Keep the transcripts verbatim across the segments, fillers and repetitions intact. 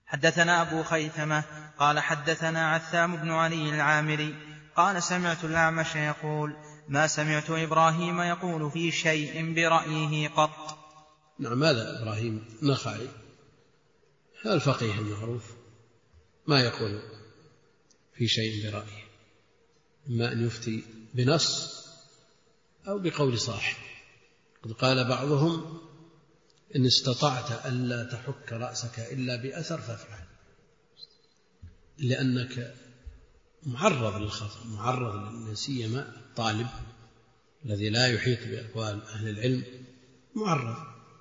حدثنا أبو خيثمة قال حدثنا عثام بن علي العامري قال سمعت الأعمش يقول ما سمعت إبراهيم يقول في شيء برأيه قط. نعم، هذا إبراهيم النخعي هذا الفقيه المعروف ما يقول في شيء برأيه، إما أن يفتي بنص أو بقول صاحب. قد قال بعضهم إن استطعت ألا تحك رأسك إلا بأثر فافعل، لأنك معرض للخطأ، معرض للنسيما الطالب الذي لا يحيط بأقوال أهل العلم معرض،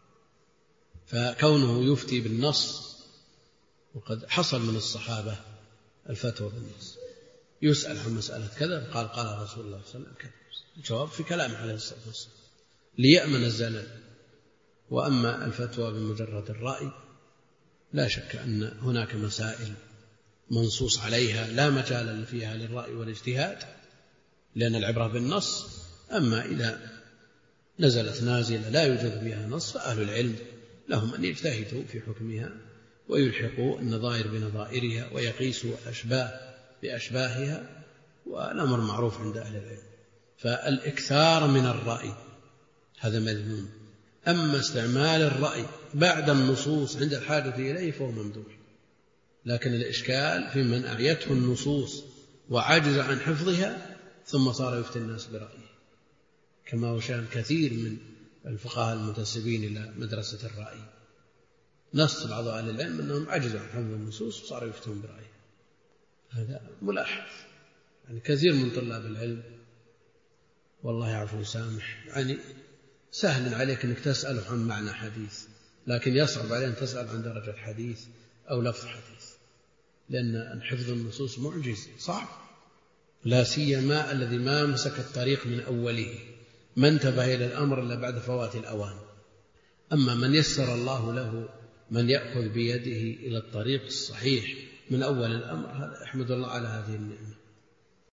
فكونه يفتي بالنص، وقد حصل من الصحابة الفتوى بالنص، يسأل عن مسألة كذا قال قال رسول الله صلى الله عليه وسلم كذا، الجواب في كلام عليه الصلاة والسلام ليأمن الزلل. وأما الفتوى بمجرد الرأي لا شك أن هناك مسائل منصوص عليها لا مجال فيها للرأي والاجتهاد لأن العبرة بالنص، أما إذا نزلت نازلة لا يوجد فيها نص فأهل العلم لهم أن يجتهدوا في حكمها ويلحقوا النظائر بنظائرها ويقيسوا الأشباه بأشباهها، والأمر معروف عند أهل العلم. فالإكثار من الرأي هذا مذموم، أما استعمال الرأي بعد النصوص عند الحاجة إليه فهو ممدوح. لكن الإشكال في من أعيته النصوص وعجز عن حفظها ثم صار يفتي الناس برأيه، كما هو شأن كثير من الفقهاء المنتسبين إلى مدرسة الرأي. نص بعض أهل العلم أنهم عجزوا عن حفظ النصوص وصاروا يفتون برأيه، هذا ملاحظ. يعني كثير من طلاب العلم والله يعفو ويسامح، يعني سهل عليك أنك تسأل عن معنى حديث، لكن يصعب عليك أن تسأل عن درجة حديث أو لفظ حديث، لأن حفظ النصوص معجز صعب، لا سيما الذي ما مسك الطريق من أوله، ما انتبه إلى الأمر إلا بعد فوات الأوان. أما من يسر الله له من يأخذ بيده إلى الطريق الصحيح من أول الأمر، هذا أحمد الله على هذه النعمة.